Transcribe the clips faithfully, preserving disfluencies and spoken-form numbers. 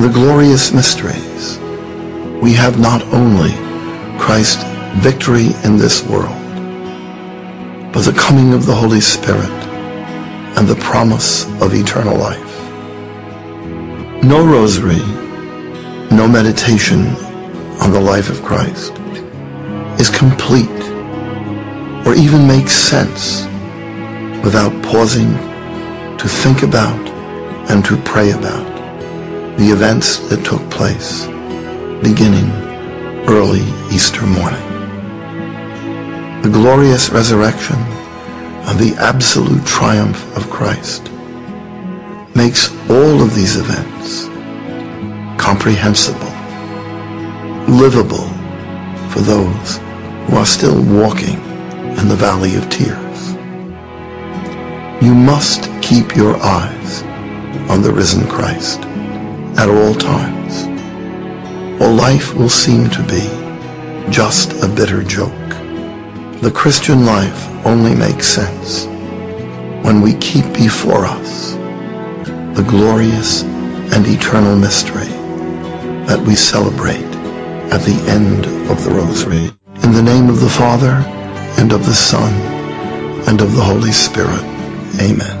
the glorious mysteries, we have not only Christ's victory in this world, but the coming of the Holy Spirit and the promise of eternal life. No rosary, no meditation on the life of Christ is complete or even makes sense without pausing to think about and to pray about the events that took place beginning early Easter morning. The glorious resurrection and the absolute triumph of Christ makes all of these events comprehensible, livable for those who are still walking in the valley of tears. You must keep your eyes on the risen Christ at all times, or life will seem to be just a bitter joke. The Christian life only makes sense when we keep before us the glorious and eternal mystery that we celebrate at the end of the Rosary. In the name of the Father, and of the Son, and of the Holy Spirit. Amen.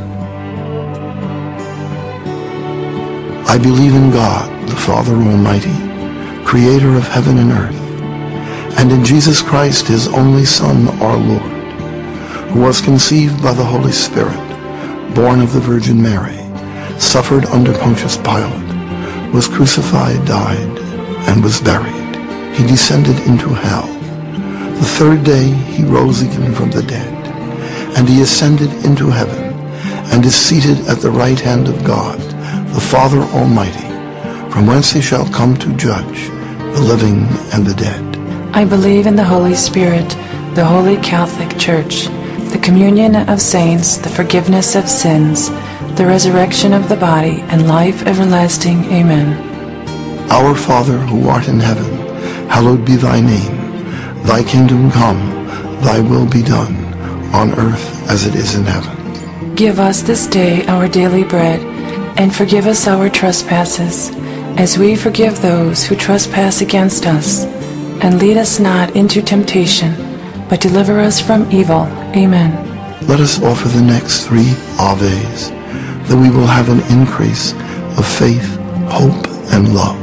I believe in God, the Father Almighty, creator of heaven and earth, and in Jesus Christ, his only Son, our Lord, who was conceived by the Holy Spirit, born of the Virgin Mary, suffered under Pontius Pilate, was crucified, died, and was buried. He descended into hell. The third day he rose again from the dead, and he ascended into heaven, and is seated at the right hand of God, the Father Almighty, from whence he shall come to judge the living and the dead. I believe in the Holy Spirit, the Holy Catholic Church, the communion of saints, the forgiveness of sins, the resurrection of the body, and life everlasting. Amen. Our Father, who art in heaven, hallowed be thy name. Thy kingdom come, thy will be done, on earth as it is in heaven. Give us this day our daily bread, and forgive us our trespasses, as we forgive those who trespass against us. And lead us not into temptation, but deliver us from evil. Amen. Let us offer the next three Aves, that we will have an increase of faith, hope, and love.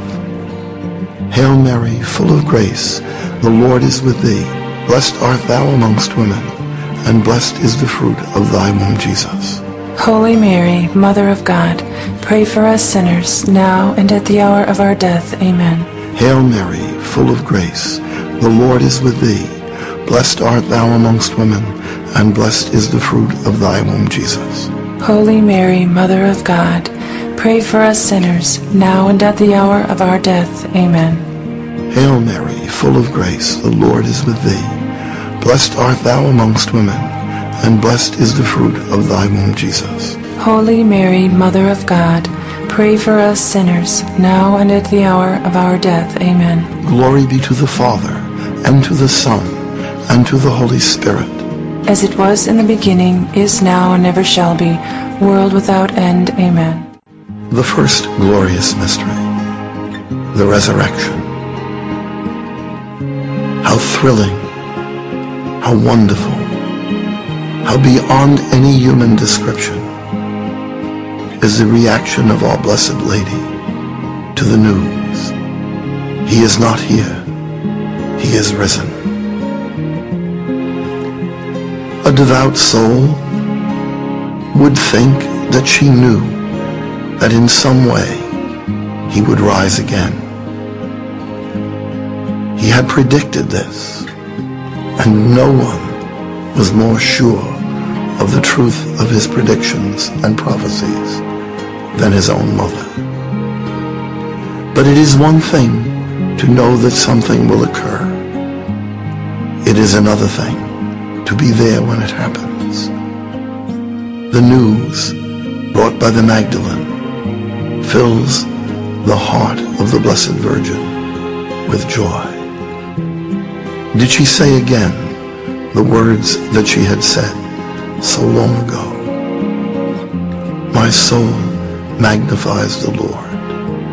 Hail Mary, full of grace, the Lord is with thee. Blessed art thou amongst women, and blessed is the fruit of thy womb, Jesus. Holy Mary, Mother of God, pray for us sinners, now and at the hour of our death. Amen. Hail Mary, full of grace, the Lord is with thee. Blessed art thou amongst women, and blessed is the fruit of thy womb, Jesus. Holy Mary, Mother of God, pray for us sinners, now and at the hour of our death. Amen. Hail Mary, full of grace, the Lord is with thee. Blessed art thou amongst women, and blessed is the fruit of thy womb, Jesus. Holy Mary, Mother of God, pray for us sinners, now and at the hour of our death. Amen. Glory be to the Father, and to the Son, and to the Holy Spirit. As it was in the beginning, is now, and ever shall be, world without end. Amen. The first glorious mystery, the resurrection. How thrilling, how wonderful, how beyond any human description is the reaction of our Blessed Lady to the news. He is not here, he is risen. A devout soul would think that she knew that in some way he would rise again. He had predicted this, and no one was more sure of the truth of his predictions and prophecies than his own mother. But it is one thing to know that something will occur. It is another thing to be there when it happens. The news brought by the Magdalene fills the heart of the Blessed Virgin with joy. Did she say again the words that she had said so long ago? My soul magnifies the Lord,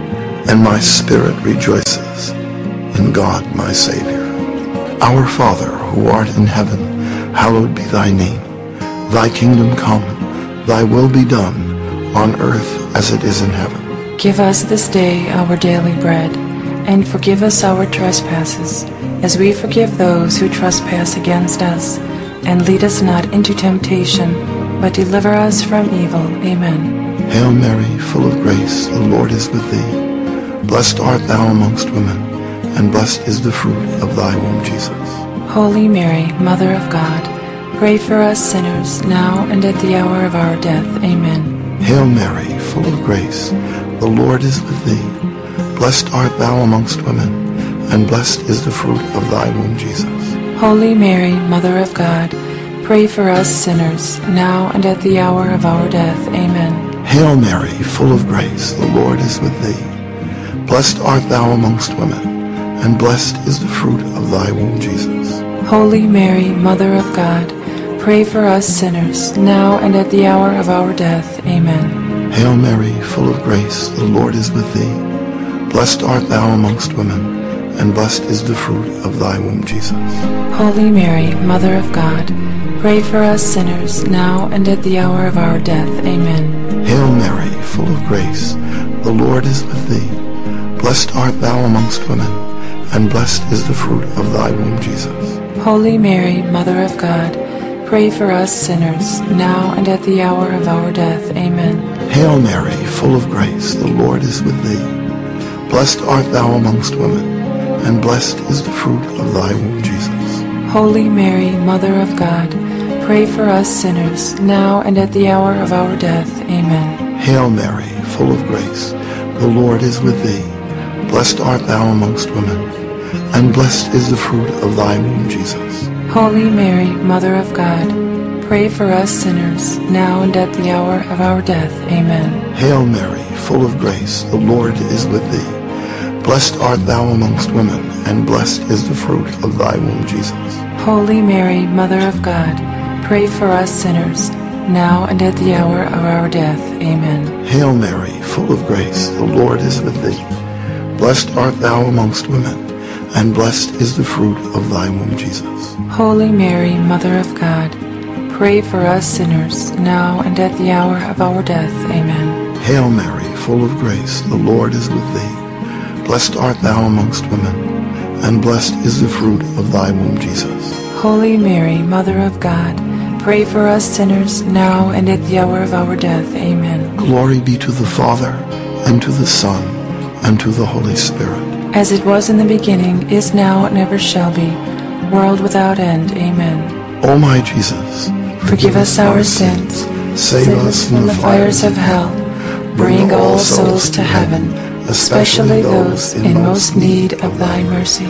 and my spirit rejoices in God my Savior. Our Father, who art in heaven, hallowed be thy name. Thy kingdom come, thy will be done, on earth as it is in heaven. Give us this day our daily bread, and forgive us our trespasses, as we forgive those who trespass against us. And lead us not into temptation, but deliver us from evil. Amen. Hail Mary, full of grace, the Lord is with thee. Blessed art thou amongst women, and blessed is the fruit of thy womb, Jesus. Holy Mary, Mother of God, pray for us sinners, now and at the hour of our death. Amen. Hail Mary, full of grace, the Lord is with thee. Blessed art thou amongst women, and blessed is the fruit of thy womb, Jesus. Holy Mary, Mother of God, pray for us sinners, now and at the hour of our death. Amen. Hail Mary, full of grace, the Lord is with thee. Blessed art thou amongst women, and blessed is the fruit of thy womb, Jesus. Holy Mary, Mother of God, pray for us sinners, now and at the hour of our death. Amen. Hail Mary, full of grace, the Lord is with thee. Blessed art thou amongst women, and blessed is the fruit of thy womb, Jesus. Holy Mary, Mother of God, pray for us sinners, now and at the hour of our death. Amen. Hail Mary, full of grace, the Lord is with thee. Blessed art thou amongst women, and blessed is the fruit of thy womb, Jesus. Holy Mary, Mother of God, pray for us sinners, now and at the hour of our death. Amen. Hail Mary, full of grace, the Lord is with thee. Blessed art thou amongst women, and blessed is the fruit of thy womb, Jesus. Holy Mary, Mother of God, pray for us sinners, now and at the hour of our death. Amen. Hail Mary, full of grace, the Lord is with thee. Blessed art thou amongst women, and blessed is the fruit of thy womb, Jesus. Holy Mary, Mother of God, pray for us sinners, now and at the hour of our death. Amen. Hail Mary, full of grace, the Lord is with thee. Blessed art thou amongst women, and blessed is the fruit of thy womb, Jesus. Holy Mary, Mother of God, pray for us sinners, now and at the hour of our death. Amen. Hail Mary, full of grace, the Lord is with thee. Blessed art thou amongst women, and blessed is the fruit of thy womb, Jesus. Holy Mary, Mother of God, pray for us sinners, now and at the hour of our death. Amen. Hail Mary, full of grace, the Lord is with thee. Blessed art thou amongst women, and blessed is the fruit of thy womb, Jesus. Holy Mary, Mother of God, pray for us sinners, now and at the hour of our death. Amen. Glory be to the Father, and to the Son, and to the Holy Spirit. As it was in the beginning, is now, and ever shall be, world without end. Amen. O my Jesus, Forgive us our sins, save us from the fires of hell, bring all souls to heaven, especially those in most need of thy mercy.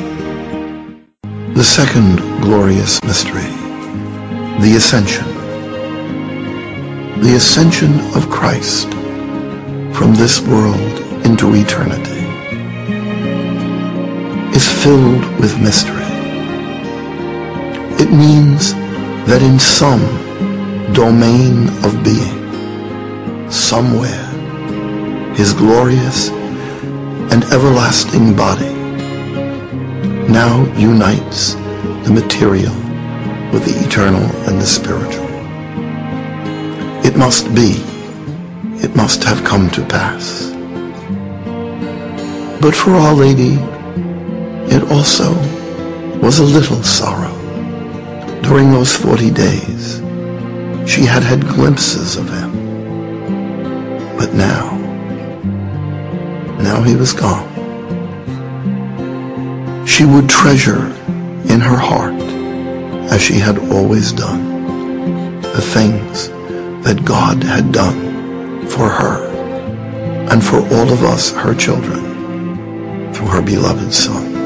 The second glorious mystery, the Ascension. The ascension of Christ from this world into eternity is filled with mystery. It means that in some domain of being, somewhere, his glorious and everlasting body now unites the material with the eternal and the spiritual. It must be, it must have come to pass. But for Our Lady, it also was a little sorrow. During those forty days, she had had glimpses of him. But now, now he was gone. She would treasure in her heart, as she had always done, the things that God had done for her and for all of us, her children, through her beloved Son.